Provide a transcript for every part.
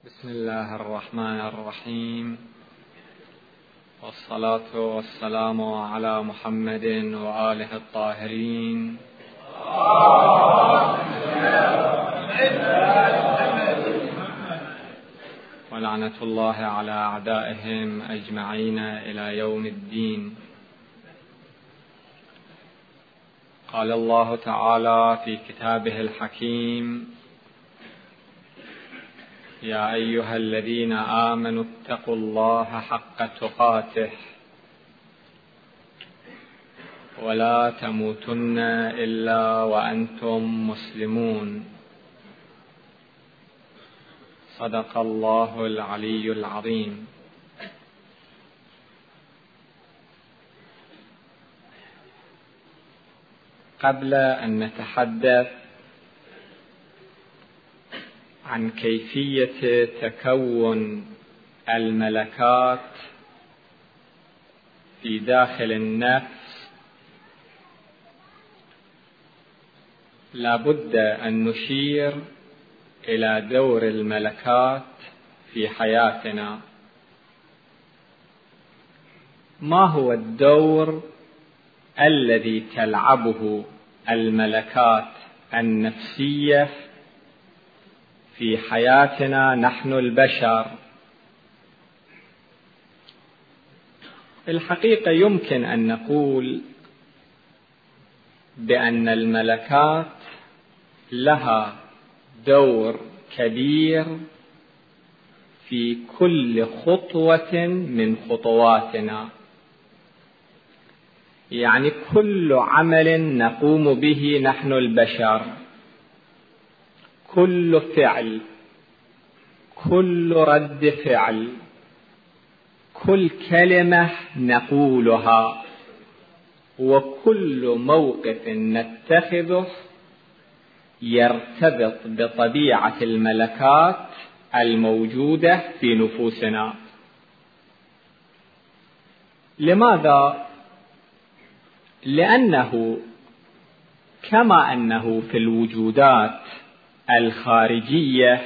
بسم الله الرحمن الرحيم، والصلاة والسلام على محمد وآله الطاهرين، ولعنة الله على أعدائهم أجمعين إلى يوم الدين. قال الله تعالى في كتابه الحكيم: يا أيها الذين آمنوا اتقوا الله حق تقاته ولا تموتن إلا وأنتم مسلمون. صدق الله العلي العظيم. قبل أن نتحدث عن كيفية تكون الملكات في داخل النفس، لا بد أن نشير إلى دور الملكات في حياتنا. ما هو الدور الذي تلعبه الملكات النفسية في حياتنا نحن البشر؟ في الحقيقة يمكن أن نقول بأن الملكات لها دور كبير في كل خطوة من خطواتنا، يعني كل عمل نقوم به نحن البشر، كل فعل، كل رد فعل، كل كلمة نقولها، وكل موقف نتخذه يرتبط بطبيعة الملكات الموجودة في نفوسنا. لماذا؟ لأنه كما أنه في الوجودات الخارجية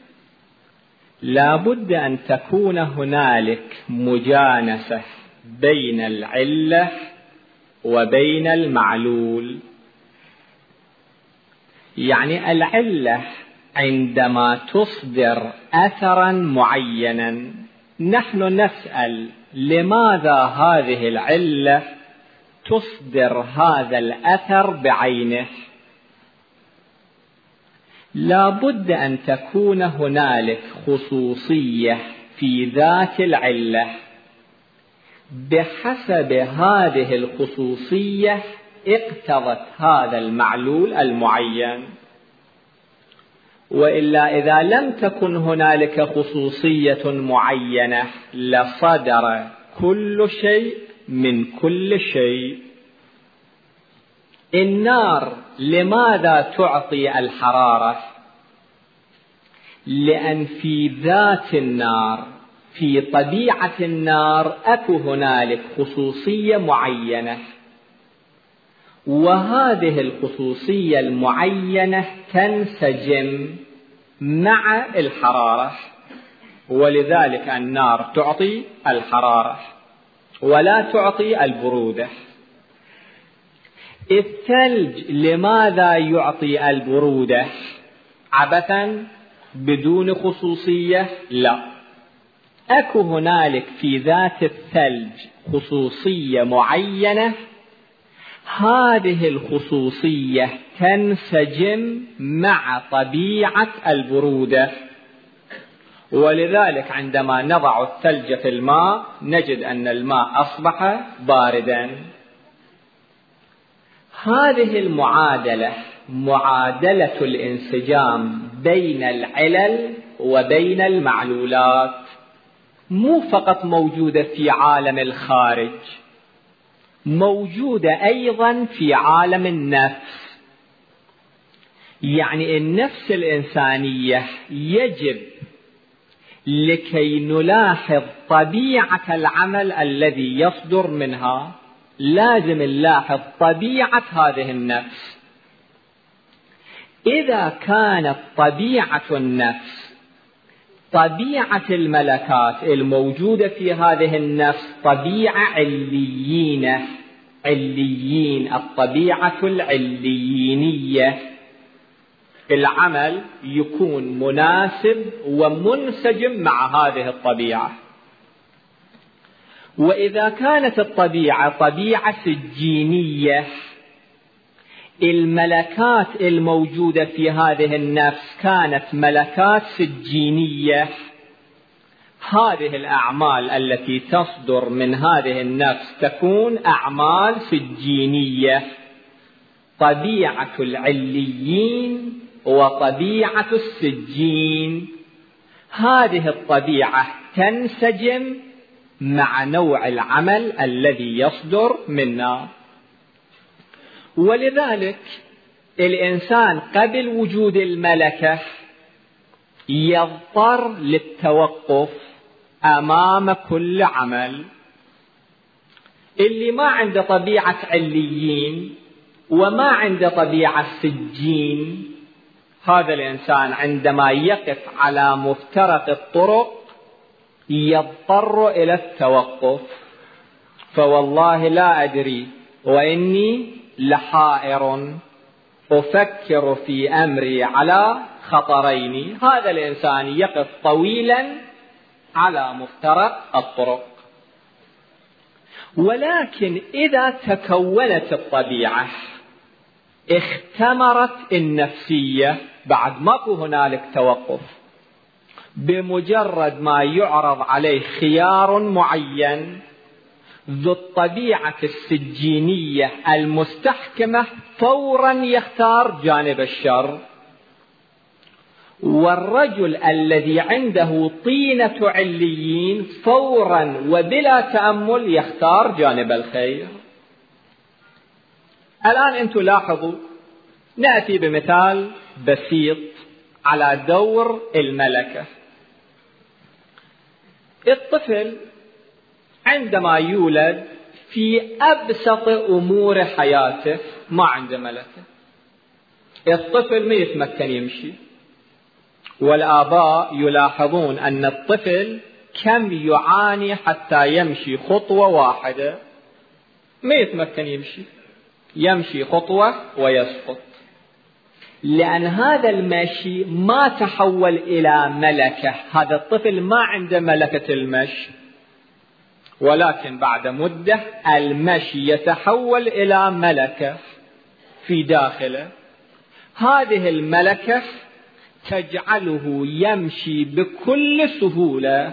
لا بد أن تكون هنالك مجانسة بين العلة وبين المعلول. يعني العلة عندما تصدر أثرا معينا نحن نسأل لماذا هذه العلة تصدر هذا الأثر بعينه؟ لا بد أن تكون هنالك خصوصية في ذات العلة، بحسب هذه الخصوصية اقتضت هذا المعلول المعين. وإلا إذا لم تكن هنالك خصوصية معينة لصدر كل شيء من كل شيء. النار لماذا تعطي الحرارة؟ لأن في ذات النار، في طبيعة النار، أكو هنالك خصوصية معينة، وهذه الخصوصية المعينة تنسجم مع الحرارة، ولذلك النار تعطي الحرارة ولا تعطي البرودة. الثلج لماذا يعطي البرودة؟ عبثا بدون خصوصية؟ لا، أكو هنالك في ذات الثلج خصوصية معينة، هذه الخصوصية تنسجم مع طبيعة البرودة، ولذلك عندما نضع الثلج في الماء نجد أن الماء أصبح بارداً. هذه المعادلة، معادلة الانسجام بين العلل وبين المعلولات، مو فقط موجودة في عالم الخارج، موجودة أيضا في عالم النفس. يعني النفس الإنسانية يجب لكي نلاحظ طبيعة العمل الذي يصدر منها لازم نلاحظ طبيعة هذه النفس. إذا كانت طبيعة النفس طبيعة الملكات الموجودة في هذه النفس طبيعة عليين، الطبيعة العليينية. العمل يكون مناسب ومنسجم مع هذه الطبيعة. وإذا كانت الطبيعة طبيعة سجينية، الملكات الموجودة في هذه النفس كانت ملكات سجينية، هذه الأعمال التي تصدر من هذه النفس تكون أعمال سجينية. طبيعة العليين وطبيعة السجين، هذه الطبيعة تنسجم مع نوع العمل الذي يصدر منا. ولذلك الإنسان قبل وجود الملكة يضطر للتوقف أمام كل عمل. اللي ما عنده طبيعة عليين وما عنده طبيعة سجين، هذا الإنسان عندما يقف على مفترق الطرق يضطر إلى التوقف. فوالله لا أدري وإني لحائر أفكر في أمري على خطرين. هذا الإنسان يقف طويلا على مفترق الطرق. ولكن إذا تكونت الطبيعة اختمرت النفسية، بعد ماكو هنالك توقف، بمجرد ما يعرض عليه خيار معين ذو الطبيعة السجينية المستحكمة فورا يختار جانب الشر، والرجل الذي عنده طينة عليين فورا وبلا تأمل يختار جانب الخير. الآن أنتم لاحظوا، نأتي بمثال بسيط على دور الملكة. الطفل عندما يولد في أبسط أمور حياته ما عنده ملكة. الطفل ما يتمكن يمشي، والآباء يلاحظون أن الطفل كم يعاني حتى يمشي خطوة واحدة، ما يتمكن يمشي خطوة ويسقط، لأن هذا المشي ما تحول إلى ملكة. هذا الطفل ما عنده ملكة المشي، ولكن بعد مدة المشي يتحول إلى ملكة في داخله. هذه الملكة تجعله يمشي بكل سهولة.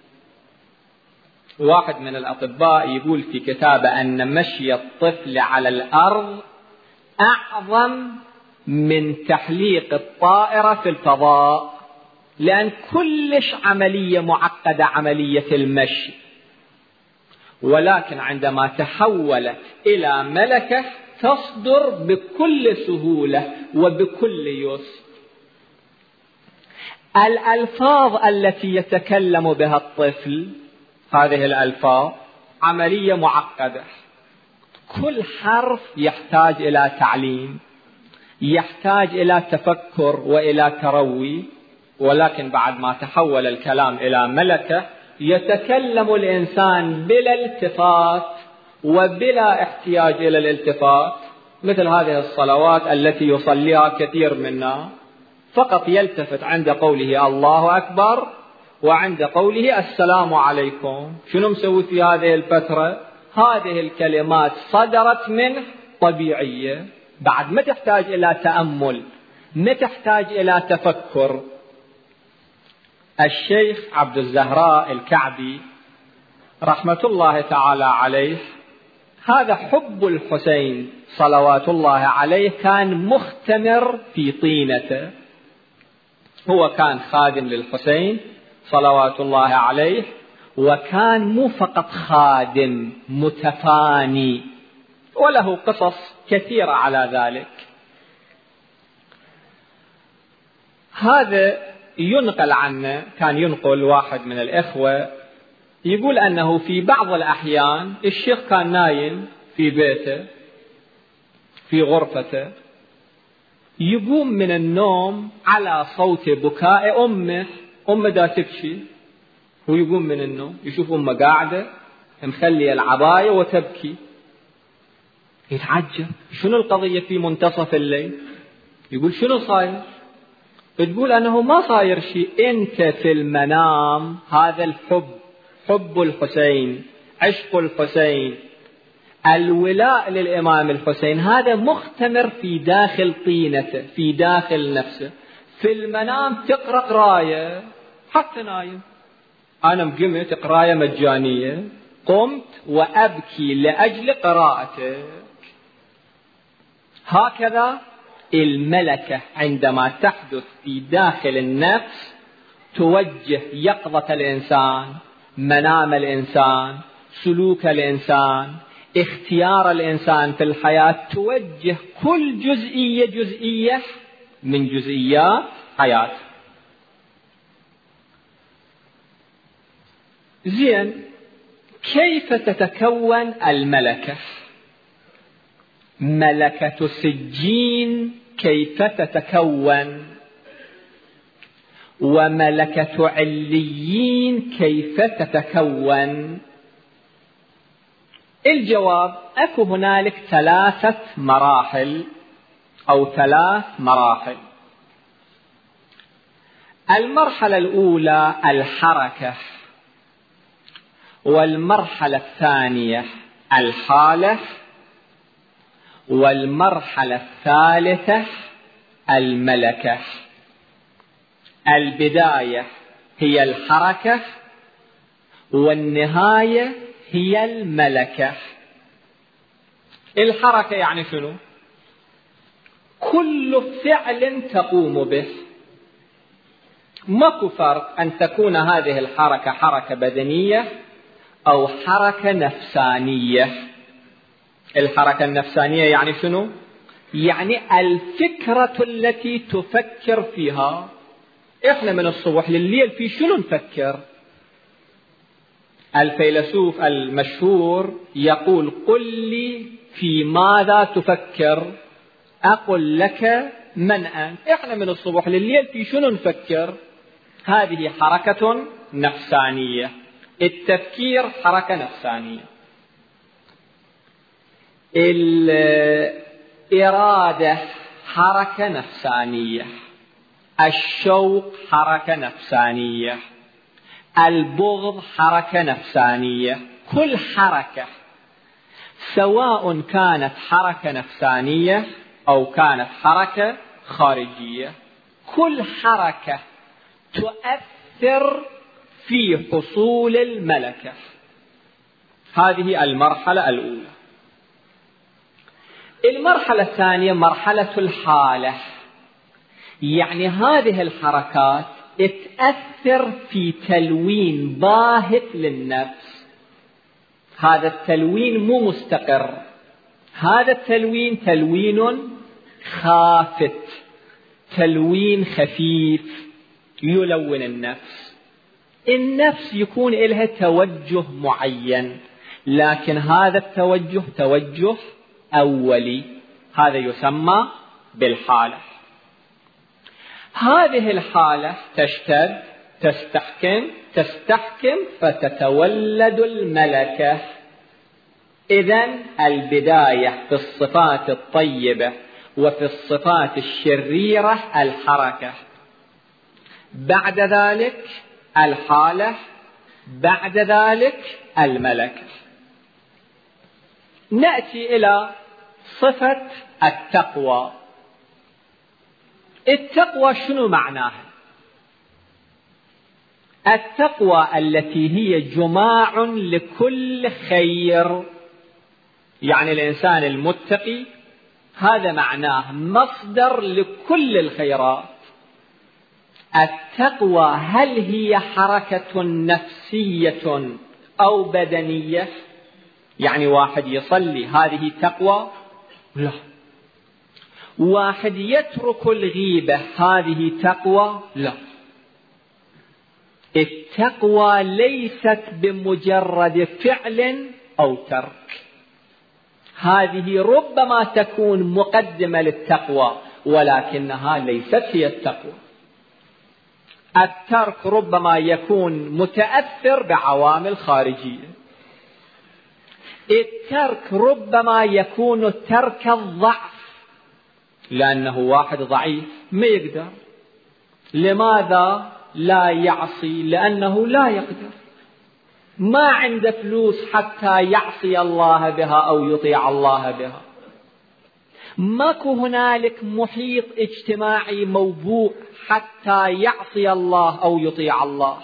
واحد من الأطباء يقول في كتابه أن مشي الطفل على الأرض أعظم من تحليق الطائرة في الفضاء، لأن كلش عملية معقدة عملية المشي. ولكن عندما تحولت إلى ملكة تصدر بكل سهولة وبكل يسر. الألفاظ التي يتكلم بها الطفل، هذه الألفاظ عملية معقدة، كل حرف يحتاج إلى تعليم، يحتاج إلى تفكر وإلى تروي. ولكن بعد ما تحول الكلام إلى ملكة يتكلم الإنسان بلا التفات وبلا احتياج إلى الالتفات، مثل هذه الصلوات التي يصليها كثير منا، فقط يلتفت عند قوله الله أكبر وعند قوله السلام عليكم. شنو مسوي في هذه الفترة؟ هذه الكلمات صدرت منه طبيعية، بعد ما تحتاج إلى تأمل، ما تحتاج إلى تفكر. الشيخ عبد الزهراء الكعبي رحمة الله تعالى عليه، هذا حب الحسين صلوات الله عليه كان مختمر في طينته. هو كان خادم للحسين صلوات الله عليه، وكان مو فقط خادم متفاني، وله قصص كثيرة على ذلك. هذا ينقل عنه، كان ينقل واحد من الإخوة يقول أنه في بعض الأحيان الشيخ كان نايم في بيته في غرفته، يقوم من النوم على صوت بكاء أمه أمه دا تبكي، هو يقوم من النوم يشوف أمه قاعدة مخلية العباية وتبكي، يتعجب شنو القضية في منتصف الليل. يقول شنو صاير؟ تقول أنه ما صاير شيء، أنت في المنام هذا الحب، حب الحسين، عشق الحسين، الولاء للإمام الحسين، هذا مختمر في داخل طينته، في داخل نفسه. في المنام تقرأ قراية حتى نايم، أنا قمت قراية مجانية، قمت وأبكي لأجل قراءتك. هكذا الملكة عندما تحدث في داخل النفس توجه يقظة الإنسان، منام الإنسان، سلوك الإنسان، اختيار الإنسان في الحياة، توجه كل جزئية جزئية من جزئيات حياته. زين، كيف تتكون الملكة؟ ملكة سجين كيف تتكون؟ وملكة عليين كيف تتكون؟ الجواب أكو هنالك 3 مراحل أو 3 مراحل. المرحلة الأولى الحركة، والمرحلة الثانية الحالة، والمرحلة الثالثة الملكة. البداية هي الحركة والنهاية هي الملكة. الحركة يعني شنو؟ كل فعل تقوم به، ماكو فرق أن تكون هذه الحركة حركة بدنية أو حركة نفسانية. الحركة النفسانية يعني شنو؟ يعني الفكرة التي تفكر فيها. إحنا من الصبح لليل في شنو نفكر؟ الفيلسوف المشهور يقول قل لي في ماذا تفكر أقول لك من أنت. إحنا من الصبح لليل في شنو نفكر؟ هذه حركة نفسانية. التفكير حركة نفسانية. الإرادة حركة نفسانية. الشوق حركة نفسانية. البغض حركة نفسانية. كل حركة سواء كانت حركة نفسانية أو كانت حركة خارجية، كل حركة تؤثر في حصول الملكة. هذه المرحلة الأولى. المرحلة الثانية مرحلة الحالة، يعني هذه الحركات تأثر في تلوين باهت للنفس. هذا التلوين مو مستقر، هذا التلوين تلوين خافت، تلوين خفيف يلون النفس. النفس يكون لها توجه معين، لكن هذا التوجه توجه أولي، هذا يسمى بالحالة. هذه الحالة تشتد، تستحكم فتتولد الملكة. إذن البداية في الصفات الطيبة وفي الصفات الشريرة الحركة، بعد ذلك الحالة، بعد ذلك الملكة. نأتي إلى صفة التقوى. التقوى شنو معناها؟ التقوى التي هي جماع لكل خير، يعني الإنسان المتقي هذا معناه مصدر لكل الخيرات. التقوى هل هي حركة نفسية أو بدنية؟ يعني واحد يصلي هذه تقوى؟ لا. واحد يترك الغيبة هذه تقوى؟ لا. التقوى ليست بمجرد فعل أو ترك، هذه ربما تكون مقدمة للتقوى ولكنها ليست هي التقوى. الترك ربما يكون متأثر بعوامل خارجية. الترك ربما يكون ترك الضعف، لأنه واحد ضعيف ما يقدر. لماذا لا يعصي؟ لأنه لا يقدر، ما عنده فلوس حتى يعصي الله بها أو يطيع الله بها. ماكو هنالك محيط اجتماعي موبوء حتى يعصي الله أو يطيع الله.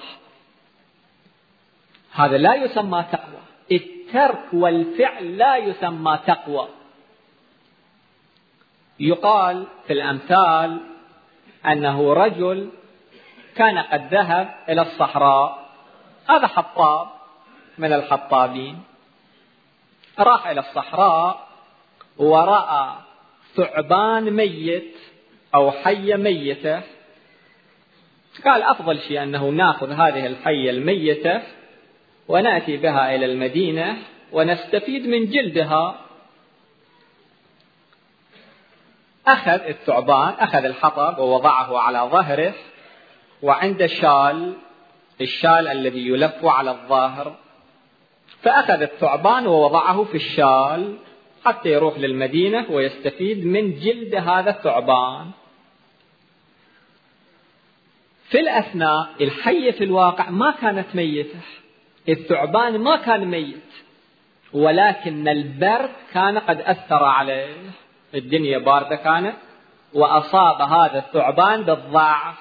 هذا لا يسمى تقوى. الترك والفعل لا يسمى تقوى. يقال في الأمثال أنه رجل كان قد ذهب إلى الصحراء، هذا حطاب من الحطابين، راح إلى الصحراء ورأى ثعبان ميت أو حية ميتة. قال أفضل شيء أنه نأخذ هذه الحية الميتة ونأتي بها إلى المدينة ونستفيد من جلدها. أخذ الثعبان، أخذ الحطب ووضعه على ظهره، وعنده الشال الذي يلف على الظهر، فأخذ الثعبان ووضعه في الشال حتى يروح للمدينة ويستفيد من جلد هذا الثعبان. في الأثناء الحية في الواقع ما كانت ميتة، الثعبان ما كان ميت، ولكن البرد كان قد أثر عليه، الدنيا باردة كانت، وأصاب هذا الثعبان بالضعف.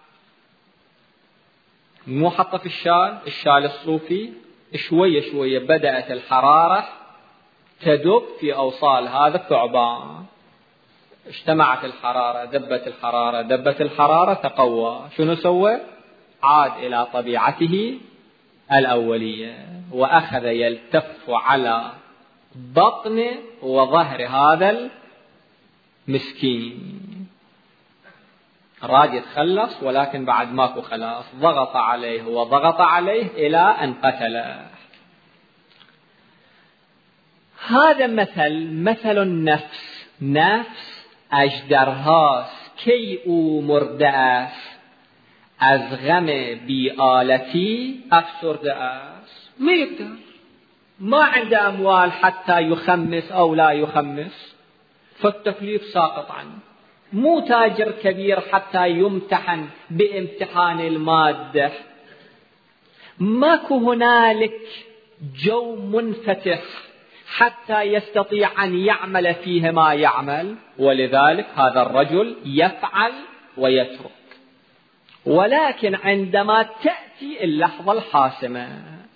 مو حطه في الشال الصوفي، شوية شوية بدأت الحرارة تدب في أوصال هذا الثعبان، اجتمعت الحرارة، دبت الحرارة، تقوى. شنو سوى؟ عاد إلى طبيعته الأولية، وأخذ يلتف على بطن وظهر هذا المسكين. راد يتخلص، ولكن بعد ماكو خلاص، ضغط عليه إلى أن قتله. هذا مثل النفس. نفس أجدرهاس كي مرداس از غم بآلتی افسرداس. ما يقدر، ما عنده أموال حتى يخمس أو لا يخمس، فالتكليف ساقط عنه. مو تاجر كبير حتى يمتحن بامتحان المادة. ماكو هنالك جو منفتح حتى يستطيع أن يعمل فيه ما يعمل، ولذلك هذا الرجل يفعل ويترك. ولكن عندما تأتي اللحظة الحاسمة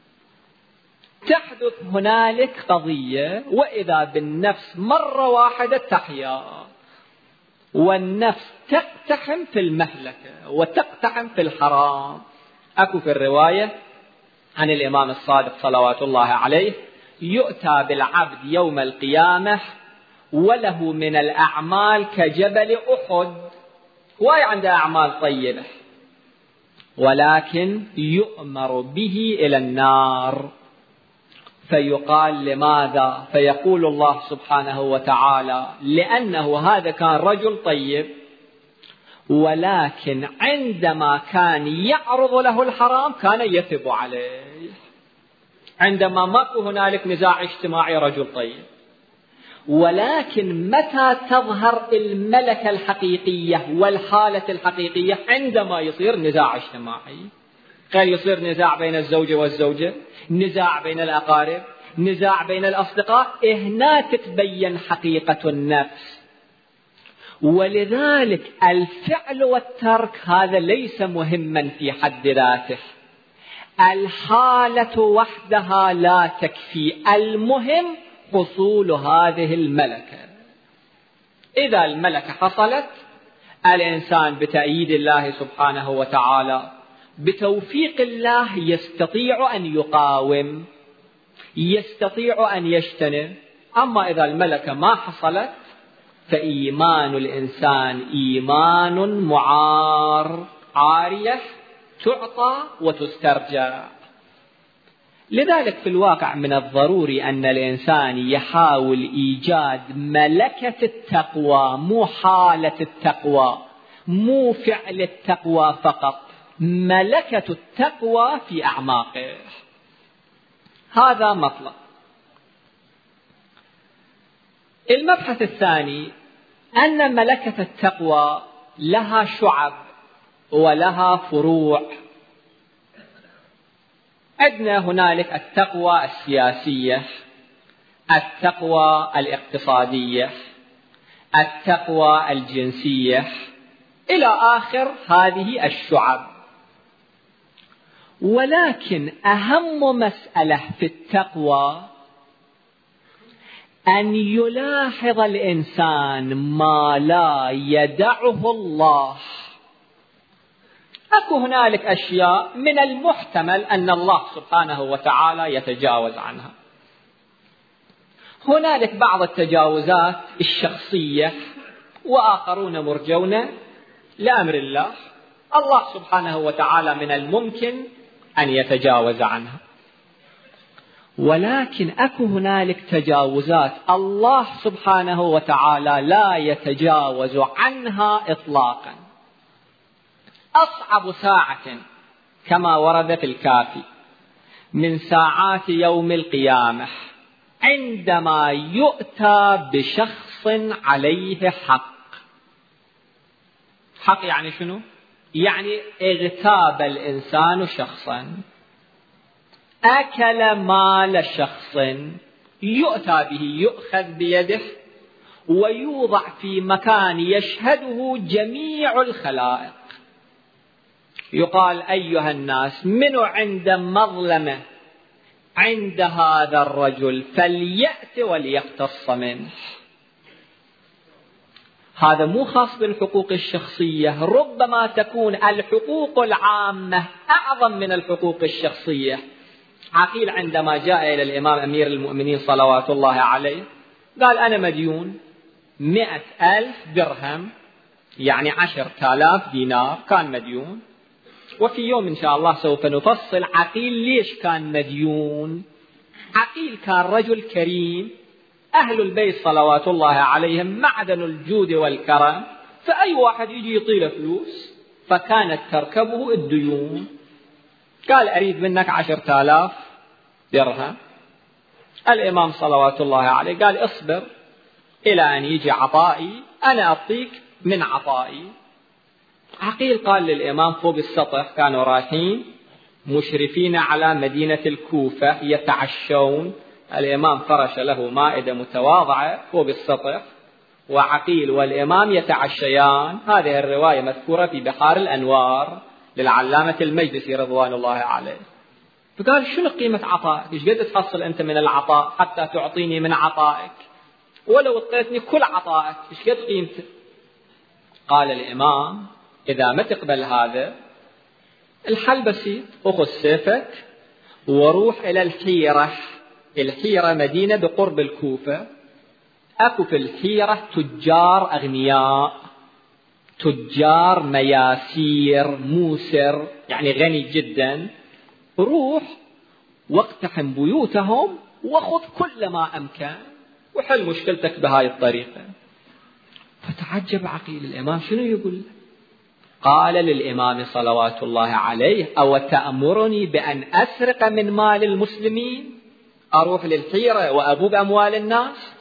تحدث هنالك قضية، وإذا بالنفس مرة واحدة تحيا، والنفس تقتحم في المهلكة وتقتحم في الحرام. أكو في الرواية عن الإمام الصادق صلوات الله عليه: يؤتى بالعبد يوم القيامة وله من الأعمال كجبل أحد، وهي عنده أعمال طيبة، ولكن يؤمر به إلى النار. فيقال لماذا؟ فيقول الله سبحانه وتعالى: لأنه هذا كان رجل طيب، ولكن عندما كان يعرض له الحرام كان يثب عليه. عندما ماكو هنالك نزاع اجتماعي رجل طيب، ولكن متى تظهر الملكة الحقيقية والحالة الحقيقية؟ عندما يصير نزاع اجتماعي، قال يصير نزاع بين الزوجة والزوجة، نزاع بين الأقارب، نزاع بين الأصدقاء، هنا تتبين حقيقة النفس. ولذلك الفعل والترك هذا ليس مهما في حد ذاته، الحالة وحدها لا تكفي، المهم حصول هذه الملكة. إذا الملكة حصلت، الإنسان بتأييد الله سبحانه وتعالى بتوفيق الله يستطيع أن يقاوم، يستطيع أن يجتنب. أما إذا الملكة ما حصلت فإيمان الإنسان إيمان معار، عارية تعطى وتسترجع. لذلك في الواقع من الضروري أن الإنسان يحاول إيجاد ملكة التقوى، مو حالة التقوى، مو فعل التقوى فقط، ملكة التقوى في أعماقه. هذا مطلب. المبحث الثاني أن ملكة التقوى لها شعب ولها فروع. عندنا هنالك التقوى السياسية، التقوى الاقتصادية، التقوى الجنسية، إلى آخر هذه الشعب. ولكن أهم مسألة في التقوى أن يلاحظ الإنسان ما لا يدعه الله. أكو هنالك أشياء من المحتمل أن الله سبحانه وتعالى يتجاوز عنها. هنالك بعض التجاوزات الشخصية وآخرون مرجون لأمر الله، الله سبحانه وتعالى من الممكن أن يتجاوز عنها. ولكن أكو هنالك تجاوزات الله سبحانه وتعالى لا يتجاوز عنها إطلاقا. أصعب ساعة كما ورد في الكافي من ساعات يوم القيامة عندما يؤتى بشخص عليه حق. حق يعني شنو؟ يعني اغتاب الإنسان شخصا، أكل مال شخص، يؤتى به، يؤخذ بيده ويوضع في مكان يشهده جميع الخلائق. يقال أيها الناس، من عند مظلمة عند هذا الرجل فليأت وليقتص منه. هذا مو خاص بالحقوق الشخصية، ربما تكون الحقوق العامة أعظم من الحقوق الشخصية. عقيل عندما جاء إلى الإمام أمير المؤمنين صلوات الله عليه قال أنا مديون 100,000 درهم، يعني 10,000 دينار كان مديون. وفي يوم إن شاء الله سوف نفصل عقيل ليش كان مديون. عقيل كان رجل كريم، أهل البيت صلوات الله عليهم معدن الجود والكرم، فأي واحد يجي يطيله فلوس فكانت تركبه الديون. قال أريد منك 10,000 درهم. الإمام صلوات الله عليه قال اصبر إلى أن يجي عطائي، أنا أعطيك من عطائي. عقيل قال للإمام فوق السطح، كانوا رايحين مشرفين على مدينة الكوفة يتعشون، الإمام فرش له مائدة متواضعة فوق السطح وعقيل والإمام يتعشيان. هذه الرواية مذكورة في بحار الأنوار للعلامة المجلسي رضوان الله عليه. فقال شنو قيمة عطائك؟ ايش قد تحصل أنت من العطاء حتى تعطيني من عطائك؟ ولو اعطيتني كل عطائك ايش قد قيمته؟ قال الإمام إذا ما تقبل هذا الحل بسيط، أخذ سيفك وروح إلى الحيرة. الحيرة مدينة بقرب الكوفة، أكو في الحيرة تجار أغنياء، تجار مياسير موسر، يعني غني جدا. روح واقتحم بيوتهم وخذ كل ما أمكن وحل مشكلتك بهاي الطريقة. فتعجب عقيل، الإمام شنو يقول؟ قال للإمام صلوات الله عليه أو تأمرني بأن أسرق من مال المسلمين؟ أروح للحيرة وأبوب أموال الناس؟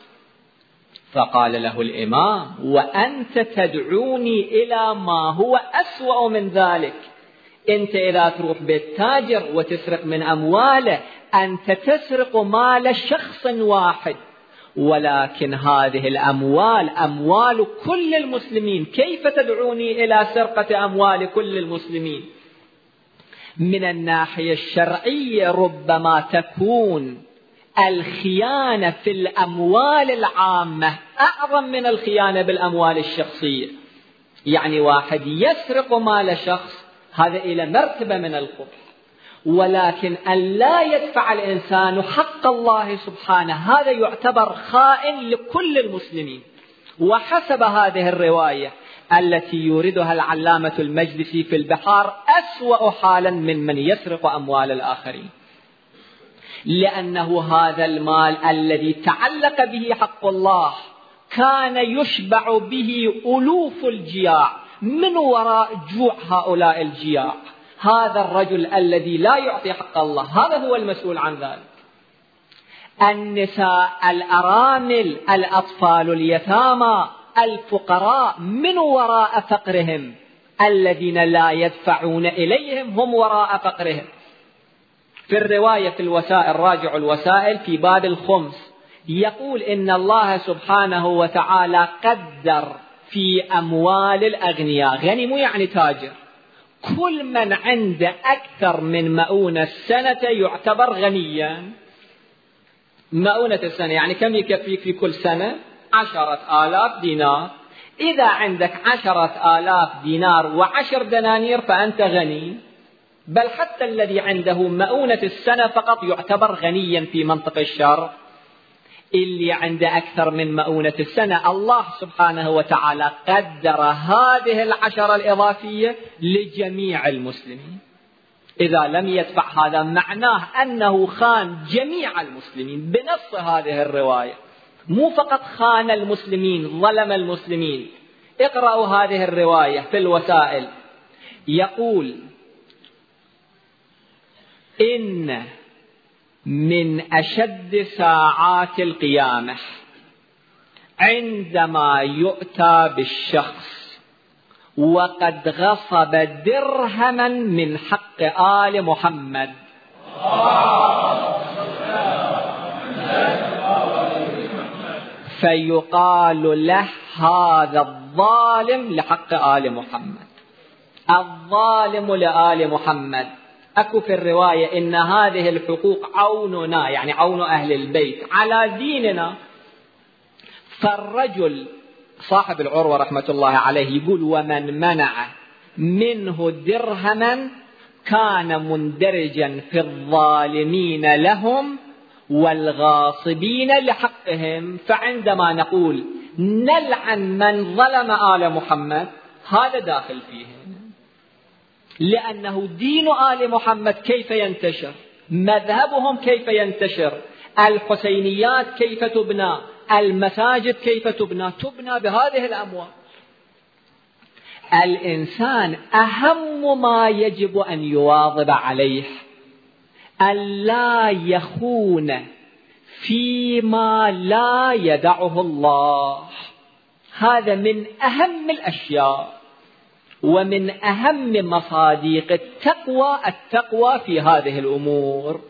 فقال له الإمام وأنت تدعوني إلى ما هو أسوأ من ذلك. أنت إذا تروح بيت تاجر وتسرق من أمواله أنت تسرق مال شخص واحد، ولكن هذه الأموال أموال كل المسلمين، كيف تدعوني إلى سرقة أموال كل المسلمين؟ من الناحية الشرعية ربما تكون الخيانة في الأموال العامة أعظم من الخيانة بالأموال الشخصية. يعني واحد يسرق مال شخص هذا إلى مرتبة من القبح، ولكن أن لا يدفع الإنسان حق الله سبحانه هذا يعتبر خائن لكل المسلمين. وحسب هذه الرواية التي يوردها العلامة المجلسي في البحار أسوأ حالا من يسرق أموال الآخرين، لأنه هذا المال الذي تعلق به حق الله كان يشبع به ألوف الجياع من وراء جوع هؤلاء الجياع. هذا الرجل الذي لا يعطي حق الله هذا هو المسؤول عن ذلك. النساء، الأرامل، الأطفال، اليتامى، الفقراء من وراء فقرهم، الذين لا يدفعون إليهم هم وراء فقرهم. في الرواية في الوسائل، راجع الوسائل في باب الخمس، يقول إن الله سبحانه وتعالى قدر في أموال الأغنياء، غني مو يعني تاجر، كل من عنده أكثر من مؤونة السنة يعتبر غنيا. مؤونة السنة يعني كم يكفيك في كل سنة؟ 10,000 دينار. إذا عندك 10,000 دينار و10 دنانير فأنت غني، بل حتى الذي عنده مؤونة السنة فقط يعتبر غنيا في منطق الشرع. اللي عنده أكثر من مؤونة السنة الله سبحانه وتعالى قدر هذه 10 الإضافية لجميع المسلمين. إذا لم يدفع هذا معناه أنه خان جميع المسلمين بنص هذه الرواية، مو فقط خان المسلمين، ظلم المسلمين. اقرأوا هذه الرواية في الوسائل، يقول إن من أشد ساعات القيامة عندما يؤتى بالشخص وقد غصب درهما من حق آل محمد، فيقال له هذا الظالم لحق آل محمد، الظالم لآل محمد. أكو في الرواية إن هذه الحقوق عوننا، يعني عون أهل البيت على ديننا. فالرجل صاحب العروة رحمة الله عليه يقول ومن منع منه درهما كان مندرجا في الظالمين لهم والغاصبين لحقهم. فعندما نقول نلعن من ظلم آل محمد هذا داخل فيه، لأنه دين آل محمد كيف ينتشر، مذهبهم كيف ينتشر، الحسينيات كيف تبنى، المساجد كيف تبنى بهذه الأموال. الإنسان أهم ما يجب أن يواظب عليه ألا يخون فيما لا يدعه الله. هذا من أهم الأشياء ومن أهم مصادق التقوى في هذه الأمور.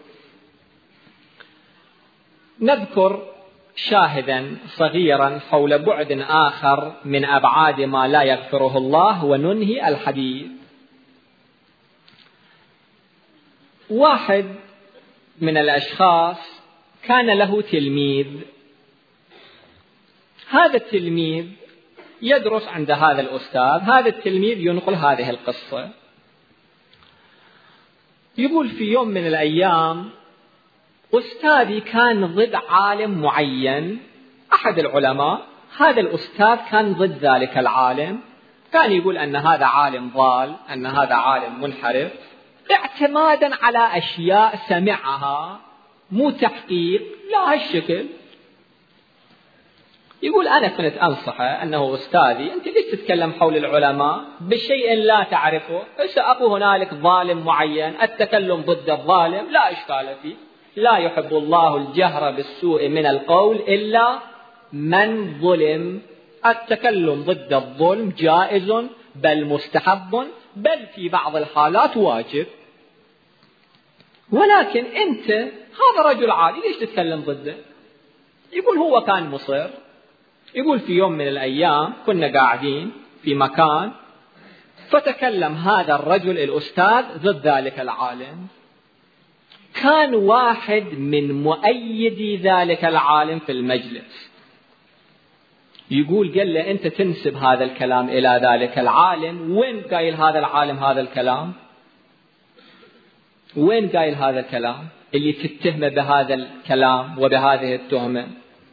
نذكر شاهدا صغيرا حول بعد آخر من أبعاد ما لا يغفره الله وننهي الحديث. واحد من الأشخاص كان له تلميذ، هذا التلميذ يدرس عند هذا الأستاذ، هذا التلميذ ينقل هذه القصة. يقول في يوم من الأيام أستاذي كان ضد عالم معين، أحد العلماء، هذا الأستاذ كان ضد ذلك العالم، كان يقول أن هذا عالم ضال، أن هذا عالم منحرف، اعتمادا على أشياء سمعها، مو تحقيق، لا هالشكل. يقول أنا كنت أنصحه أنه أستاذي أنت ليش تتكلم حول العلماء بشيء لا تعرفه؟ أكو هنالك ظالم معين، التكلم ضد الظالم لا إشكال فيه، لا يحب الله الجهر بالسوء من القول إلا من ظلم. التكلم ضد الظلم جائز بل مستحب بل في بعض الحالات واجب، ولكن أنت هذا رجل عادي ليش تتكلم ضده؟ يقول هو كان مصر. يقول في يوم من الأيام كنا قاعدين في مكان فتكلم هذا الرجل الأستاذ ضد ذلك العالم. كان واحد من مؤيدي ذلك العالم في المجلس، يقول قال له أنت تنسب هذا الكلام إلى ذلك العالم، وين قايل هذا العالم هذا الكلام؟ وين قايل هذا الكلام اللي تتهمه بهذا الكلام وبهذه التهمة؟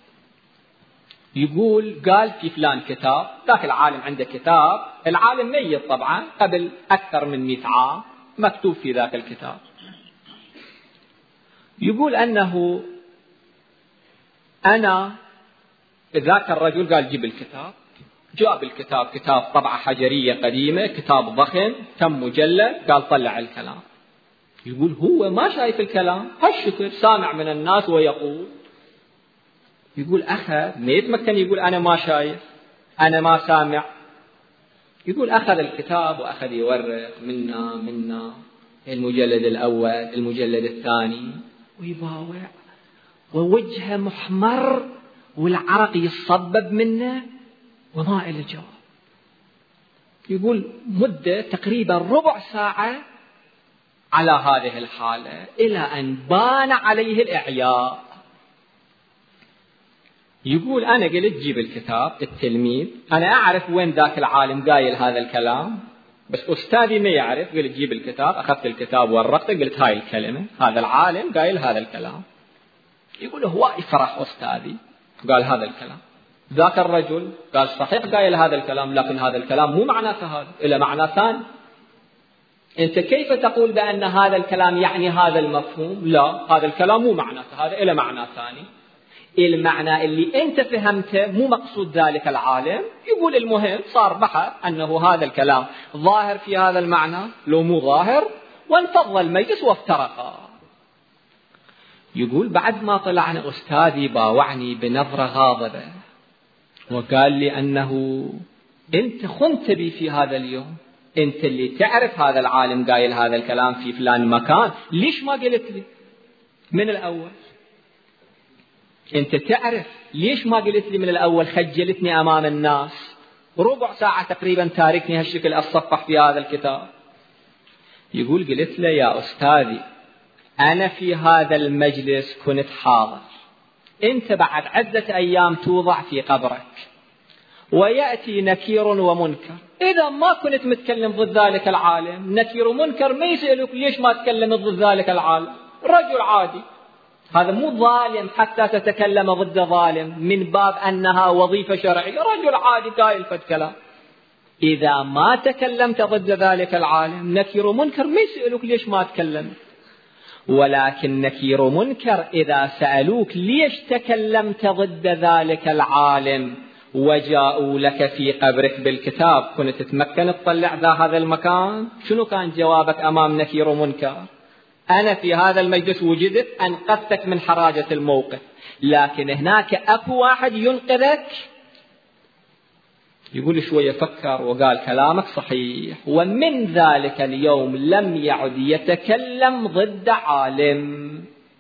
يقول قال في فلان كتاب، ذاك العالم عنده كتاب، العالم ميت طبعا قبل أكثر من 100 عام، مكتوب في ذاك الكتاب. يقول أنه أنا ذاك الرجل قال جيب الكتاب، جاب الكتاب، كتاب طبعة حجرية قديمة، كتاب ضخم، كم مجلد، قال طلع الكلام. يقول هو ما شايف الكلام، هالشكل سامع من الناس ويقول. يقول أخذ، ما يتمكن يقول أنا ما شايف، أنا ما سامع. يقول أخذ الكتاب وأخذ يورق منا المجلد الأول، المجلد الثاني، ويباوع ووجهه محمر والعرق يصبب منه وما إله جواب. يقول مدة تقريبا ربع ساعة على هذه الحالة إلى أن بان عليه الإعياء. يقول أنا قلت جيب الكتاب، التلميذ أنا أعرف وين ذاك العالم قايل هذا الكلام، بس أستاذي ما يعرف. قلت جيب الكتاب، أخذت الكتاب ورقته، قلت هاي الكلمة، هذا العالم قايل هذا الكلام. يقول هو يفرح أستاذي قال هذا الكلام. ذاك الرجل قال صحيح قايل هذا الكلام، لكن هذا الكلام مو معناته هذا، إلا معنى ثاني. أنت كيف تقول بأن هذا الكلام يعني هذا المفهوم؟ لا، هذا الكلام مو معناته هذا، إلا معنى ثاني. المعنى اللي أنت فهمته مو مقصود ذلك العالم. يقول المهم صار بحث أنه هذا الكلام ظاهر في هذا المعنى لو مو ظاهر، وانفض المجلس وافترقا. يقول بعد ما طلعنا أستاذي باوعني بنظرة غاضبة وقال لي أنه أنت خنت بي في هذا اليوم، أنت اللي تعرف هذا العالم قايل هذا الكلام في فلان مكان، ليش ما قلت لي من الأول؟ أنت تعرف ليش ما قلت لي من الأول؟ خجلتني أمام الناس، ربع ساعة تقريبا تاركني هالشكل أتصفح في هذا الكتاب. يقول قلت له يا أستاذي أنا في هذا المجلس كنت حاضر، أنت بعد عدة أيام توضع في قبرك ويأتي نكير ومنكر، إذا ما كنت متكلم ضد ذلك العالم، نكير ومنكر ما يسألوك ليش ما تكلم ضد ذلك العالم، رجل عادي، هذا مو ظالم حتى تتكلم ضد ظالم من باب أنها وظيفة شرعية، رجل عادي قايل فد كلام. إذا ما تكلمت ضد ذلك العالم، نكير ومنكر ما يسألوك ليش ما تكلمت. ولكن نكير ومنكر إذا سألوك ليش تكلمت ضد ذلك العالم وجاءوا لك في قبرك بالكتاب، كنت تتمكن تطلع ذا هذا المكان؟ شنو كان جوابك أمام نكير ومنكر؟ أنا في هذا المجلس وجدت أنقذتك من حراجة الموقف، لكن هناك أكو واحد ينقذك. يقول شوية فكر وقال كلامك صحيح، ومن ذلك اليوم لم يعد يتكلم ضد عالم.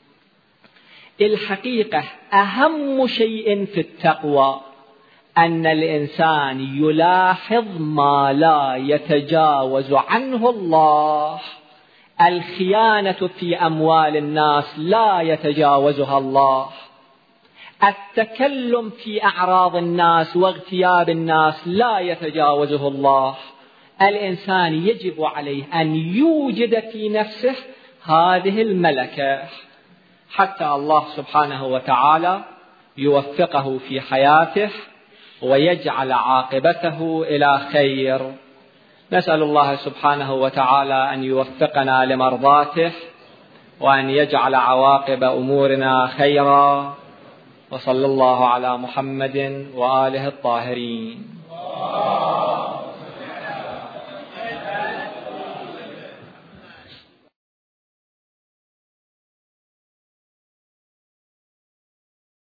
الحقيقة أهم شيء في التقوى أن الإنسان يلاحظ ما لا يتجاوز عنه الله. الخيانة في أموال الناس لا يتجاوزها الله، التكلم في أعراض الناس واغتياب الناس لا يتجاوزه الله. الإنسان يجب عليه أن يوجد في نفسه هذه الملكة حتى الله سبحانه وتعالى يوفقه في حياته ويجعل عاقبته إلى خير. نسأل الله سبحانه وتعالى أن يوفقنا لمرضاته وأن يجعل عواقب أمورنا خيرا. وصلى الله على محمد وآله الطاهرين.